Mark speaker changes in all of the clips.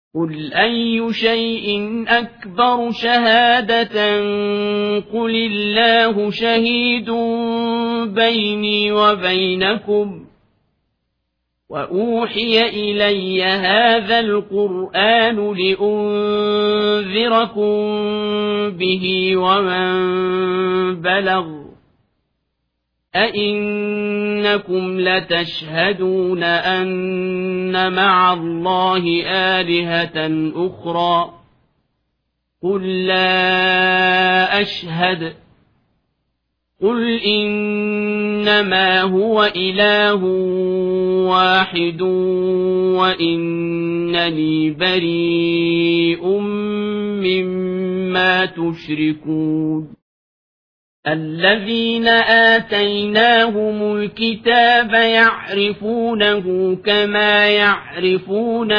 Speaker 1: قل أي شيء أكبر شهادة قل الله شهيد بيني وبينكم وأوحي إلي هذا القرآن لأنذركم به ومن بلغ أئنكم لتشهدون أن مع الله آلهة أخرى قل لا أشهد قل إنما هو إله واحد وإنني بريء مما تشركون الذين آتيناهم الكتاب يعرفونه كما يعرفون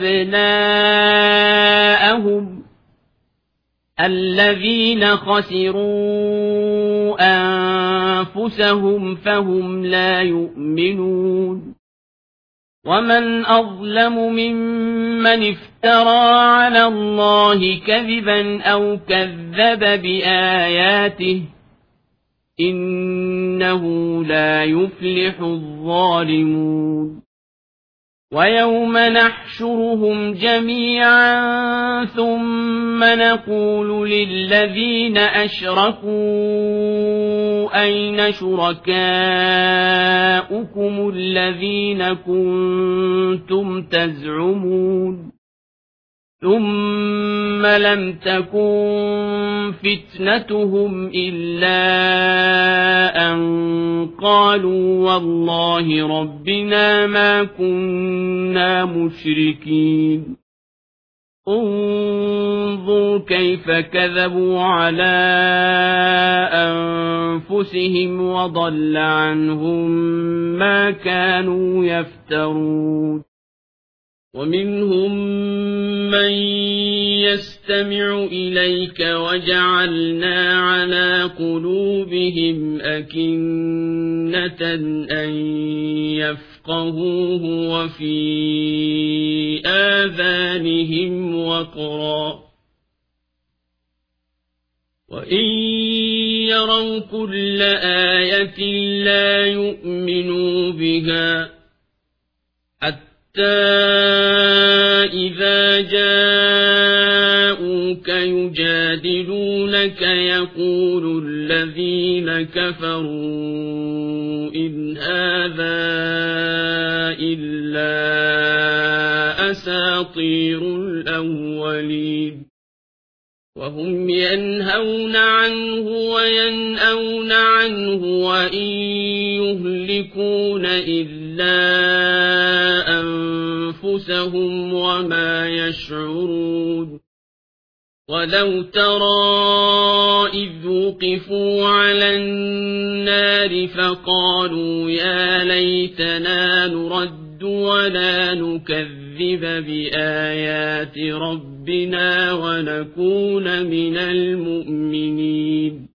Speaker 1: أبناءهم الذين خسروا أنفسهم فهم لا يؤمنون ومن أظلم ممن افترى على الله كذبا أو كذب بآياته إنه لا يفلح الظالمون ويوم نحشرهم جميعا ثم نقول للذين أشركوا أين شركاؤكم الذين كنتم تزعمون ثم لم تكن فتنتهم إلا أن قالوا والله ربنا ما كنا مشركين انظر كيف كذبوا على أنفسهم وضل عنهم ما كانوا يفترون ومنهم من يستمع إليك وجعلنا على قلوبهم أكنة أن يفقهوه وفي آذانهم وقرا وإن يروا كل آية لا يؤمنوا بها إذا جاءوك يجادلونك يقول الذين كفروا إن هذا إلا أساطير الأولين وهم ينهون عنه وينأون عنه وإن يهلكون إلا أنفسهم وما يشعرون ولو ترى إذ وقفوا على النار فقالوا يا ليتنا نرد ولا نكذب بآيات ربنا ونكون من المؤمنين